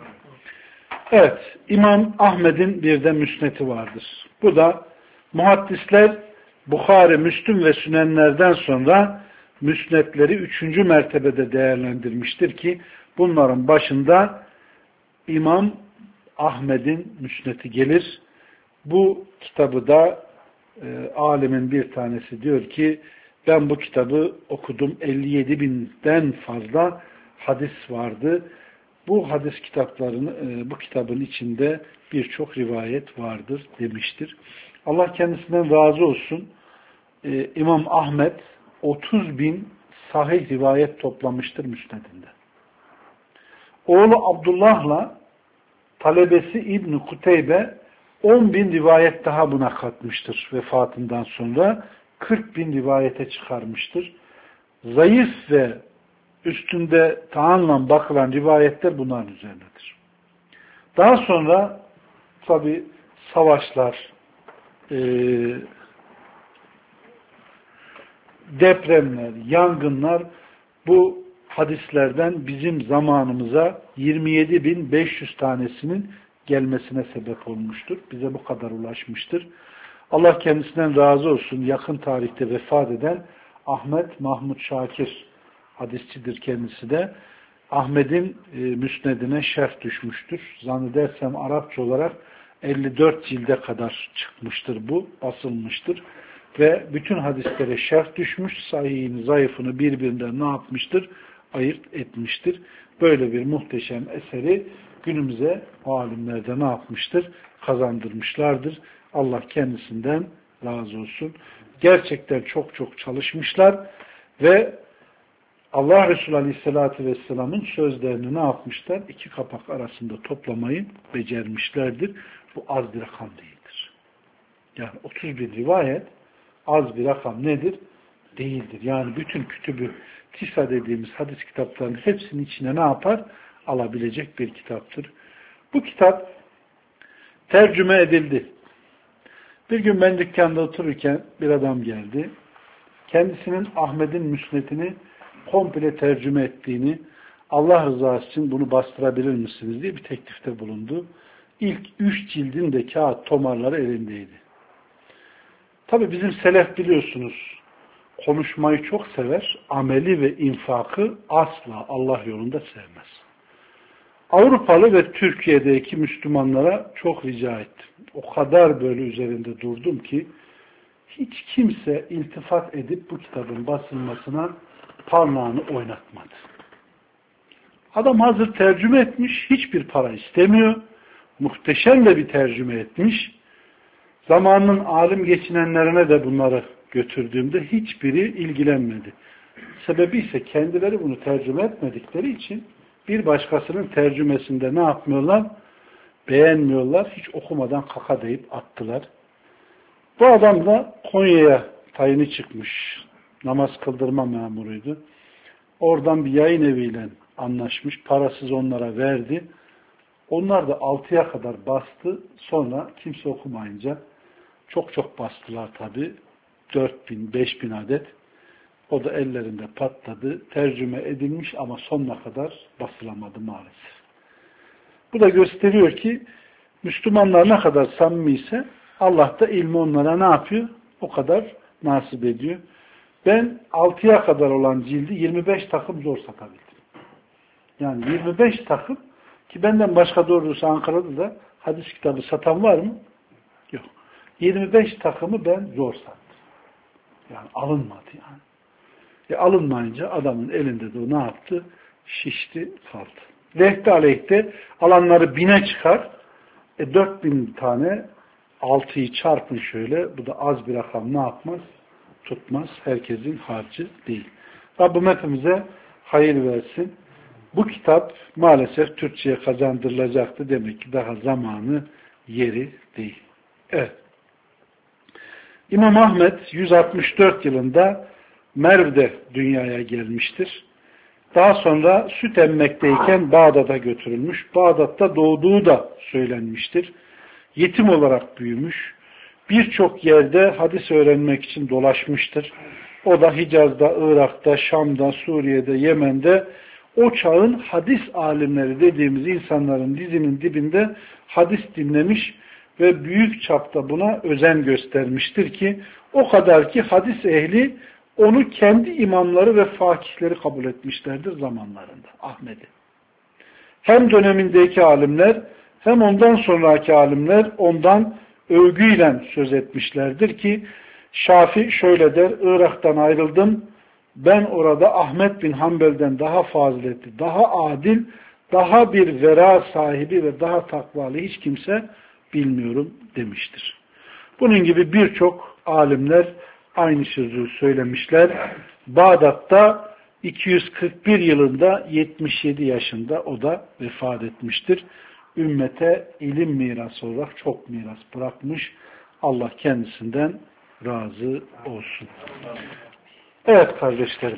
Evet, İmam Ahmed'in bir de müsneti vardır. Bu da muhaddisler Bukhari, Müslüm ve Sünenlerden sonra müsnetleri 3. mertebede değerlendirmiştir ki bunların başında İmam Ahmed'in müsneti gelir. Bu kitabı da alimin bir tanesi diyor ki ben bu kitabı okudum. 57 binden fazla hadis vardı. Bu hadis kitaplarını, bu kitabın içinde birçok rivayet vardır demiştir. Allah kendisinden razı olsun. İmam Ahmed 30 bin sahih rivayet toplamıştır müsnedinde. Oğlu Abdullah'la talebesi İbn-i Kuteybe 10 bin rivayet daha buna katmıştır vefatından sonra. 40 bin rivayete çıkarmıştır. Zayıf ve üstünde taanla bakılan rivayetler bunların üzerindedir. Daha sonra tabi savaşlar, depremler, yangınlar bu hadislerden bizim zamanımıza 27.500 tanesinin gelmesine sebep olmuştur. Bize bu kadar ulaşmıştır. Allah kendisinden razı olsun. Yakın tarihte vefat eden Ahmet Mahmud Şakir hadisçidir kendisi de. Ahmet'in müsnedine şerh düşmüştür. Zannedersem Arapça olarak 54 cilde kadar çıkmıştır bu, basılmıştır. Ve bütün hadislere şerh düşmüş, sahihini, zayıfını birbirinden ne yapmıştır? Ayırt etmiştir. Böyle bir muhteşem eseri günümüze alimlerde ne yapmıştır? Kazandırmışlardır. Allah kendisinden razı olsun. Gerçekten çok çok çalışmışlar ve Allah Resulü Aleyhisselatü Vesselam'ın sözlerini ne yapmışlar? 2 kapak arasında toplamayı becermişlerdir. Bu az bir rakam değildir. Yani 30 bin rivayet az bir rakam nedir? Değildir. Yani bütün kütübü tisa dediğimiz hadis kitaplarının hepsinin içine ne yapar? Alabilecek bir kitaptır. Bu kitap tercüme edildi. Bir gün ben dükkanda otururken bir adam geldi. Kendisinin Ahmet'in müsnetini komple tercüme ettiğini, Allah rızası için bunu bastırabilir misiniz diye bir teklifte bulundu. İlk 3 cildin de kağıt tomarları elindeydi. Tabi bizim selef biliyorsunuz konuşmayı çok sever, ameli ve infakı asla Allah yolunda sevmez. Avrupalı ve Türkiye'deki Müslümanlara çok rica ettim. O kadar böyle üzerinde durdum ki hiç kimse iltifat edip bu kitabın basılmasına parmağını oynatmadı. Adam hazır tercüme etmiş, hiçbir para istemiyor. Muhteşem de bir tercüme etmiş. Zamanının alim geçinenlerine de bunları götürdüğümde hiçbiri ilgilenmedi. Sebebi ise kendileri bunu tercüme etmedikleri için bir başkasının tercümesinde ne yapmıyorlar? Beğenmiyorlar. Hiç okumadan kaka deyip attılar. Bu adam da Konya'ya tayini çıkmış. Namaz kıldırma memuruydu. Oradan bir yayın eviyle anlaşmış. Parasız onlara verdi. Onlar da 6'ya kadar bastı. Sonra kimse okumayınca çok çok bastılar tabi. 4.000, 5.000 adet. O da ellerinde patladı. Tercüme edilmiş ama sonuna kadar basılamadı maalesef. Bu da gösteriyor ki Müslümanlar ne kadar samimiyse Allah da ilmi onlara ne yapıyor? O kadar nasip ediyor. Ben 6'ya kadar olan cildi 25 takım zor satabildim. Yani 25 takım ki benden başka doğrusu Ankara'da da hadis kitabı satan var mı? Yok. 25 takımı ben zor sattım. Yani alınmadı yani. Alınmayınca adamın elinde de o ne yaptı? Şişti, kaldı. Lehte aleyhte alanları 1000'e çıkar. 4000 tane 6'yı çarpın şöyle. Bu da az bir rakam ne yapmaz? Tutmaz. Herkesin harcı değil. Rabbim hepimize hayır versin. Bu kitap maalesef Türkçe'ye kazandırılacaktı. Demek ki daha zamanı, yeri değil. Evet. İmam Ahmet 164 yılında Merv'de dünyaya gelmiştir. Daha sonra süt emmekteyken Bağdat'a götürülmüş. Bağdat'ta doğduğu da söylenmiştir. Yetim olarak büyümüş. Birçok yerde hadis öğrenmek için dolaşmıştır. O da Hicaz'da, Irak'ta, Şam'da, Suriye'de, Yemen'de o çağın hadis alimleri dediğimiz insanların dizinin dibinde hadis dinlemiş ve büyük çapta buna özen göstermiştir ki o kadar ki hadis ehli onu kendi imamları ve fakihleri kabul etmişlerdir zamanlarında Ahmet'i. Hem dönemindeki alimler hem ondan sonraki alimler ondan övgüyle söz etmişlerdir ki Şafii şöyle der, Irak'tan ayrıldım, ben orada Ahmet bin Hanbel'den daha faziletli, daha adil, daha bir vera sahibi ve daha takvalı hiç kimse bilmiyorum demiştir. Bunun gibi birçok alimler aynı sözü söylemişler. Bağdat'ta 241 yılında 77 yaşında o da vefat etmiştir. Ümmete ilim mirası olarak çok miras bırakmış. Allah kendisinden razı olsun. Evet kardeşlerim.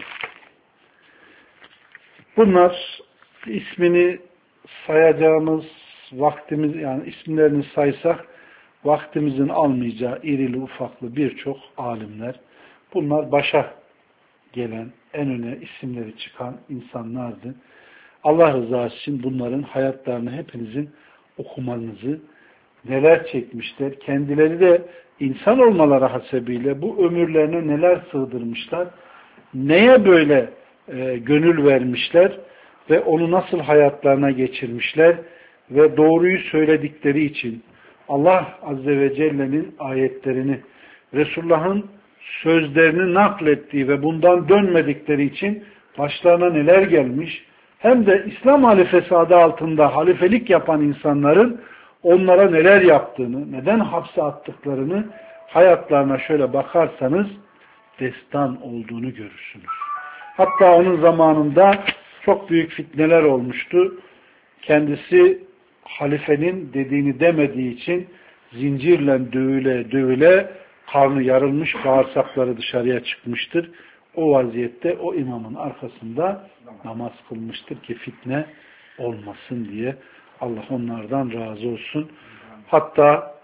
Bunlar ismini sayacağımız vaktimiz, yani isimlerini saysak vaktimizin almayacağı irili ufaklı birçok alimler. Bunlar başa gelen, en öne isimleri çıkan insanlardı. Allah rızası için bunların hayatlarını hepinizin okumanızı, neler çekmişler, kendileri de insan olmaları hasebiyle bu ömürlerine neler sığdırmışlar, neye böyle gönül vermişler ve onu nasıl hayatlarına geçirmişler ve doğruyu söyledikleri için Allah Azze ve Celle'nin ayetlerini, Resulullah'ın sözlerini naklettiği ve bundan dönmedikleri için başlarına neler gelmiş, hem de İslam halifesi adı altında halifelik yapan insanların onlara neler yaptığını, neden hapse attıklarını hayatlarına şöyle bakarsanız destan olduğunu görürsünüz. Hatta onun zamanında çok büyük fitneler olmuştu. Kendisi halifenin dediğini demediği için zincirle dövüle dövüle karnı yarılmış, bağırsakları dışarıya çıkmıştır. O vaziyette o imamın arkasında namaz kılmıştır ki fitne olmasın diye. Allah onlardan razı olsun. Hatta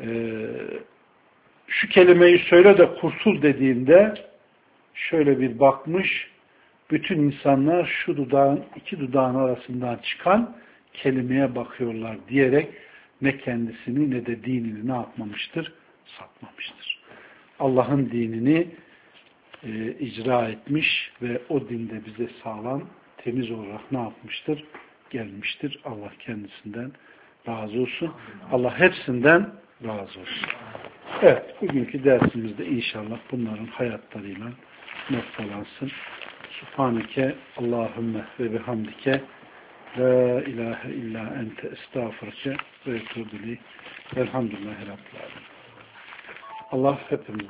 şu kelimeyi söyle de kurtul dediğinde şöyle bir bakmış, bütün insanlar şu dudağın, iki dudağın arasından çıkan kelimeye bakıyorlar diyerek ne kendisini ne de dinini ne yapmamıştır? Satmamıştır. Allah'ın dinini icra etmiş ve o dinde bize sağlam, temiz olarak ne yapmıştır? Gelmiştir. Allah kendisinden razı olsun. Allah hepsinden razı olsun. Evet, bugünkü dersimizde inşallah bunların hayatlarıyla noktalansın. Subhaneke Allahümme ve bihamdike la ilahe illa ente estağfurke ve etûbü ileyk. Velhamdülillahi Rabbil âlemin. Allah hepimiz